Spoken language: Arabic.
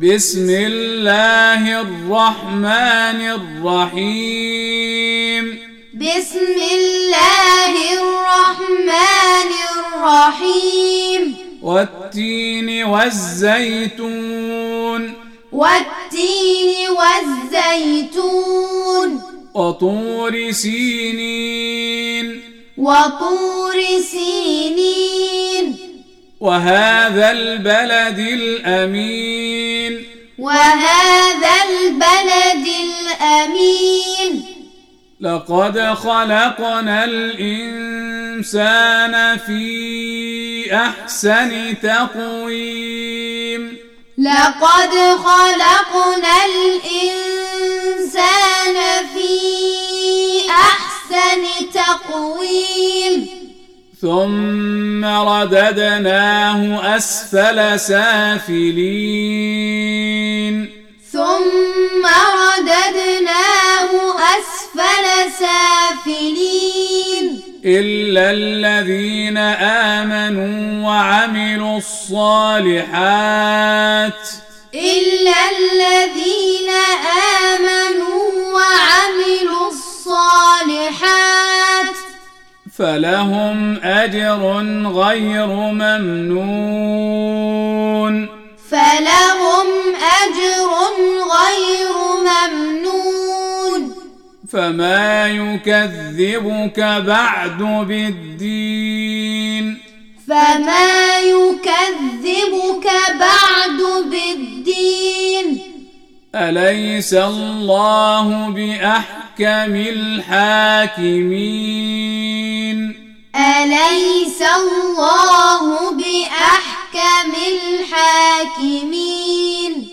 بسم الله الرحمن الرحيم. بسم الله الرحمن الرحيم. والتين والزيتون. والتين والزيتون. وطور سينين. وطور سينين. وهذا البلد الأمين. وهذا البلد الأمين. لقد خلقنا الإنسان في أحسن تقويم. لقد خلقنا الإنسان في أحسن تقويم. ثم رددناه أسفل سافلين. ثم رددناه أسفل سافلين. إلا الذين آمنوا وعملوا الصالحات. إلا الذين آمنوا وعملوا الصالحات فلهم أجر غير ممنون. فلهم أجر غير ممنون. فما يكذبك بعد بالدين. فما يكذبك بعد بالدين. أليس الله بأحكم الحاكمين. أليس الله بأحكم الحاكمين.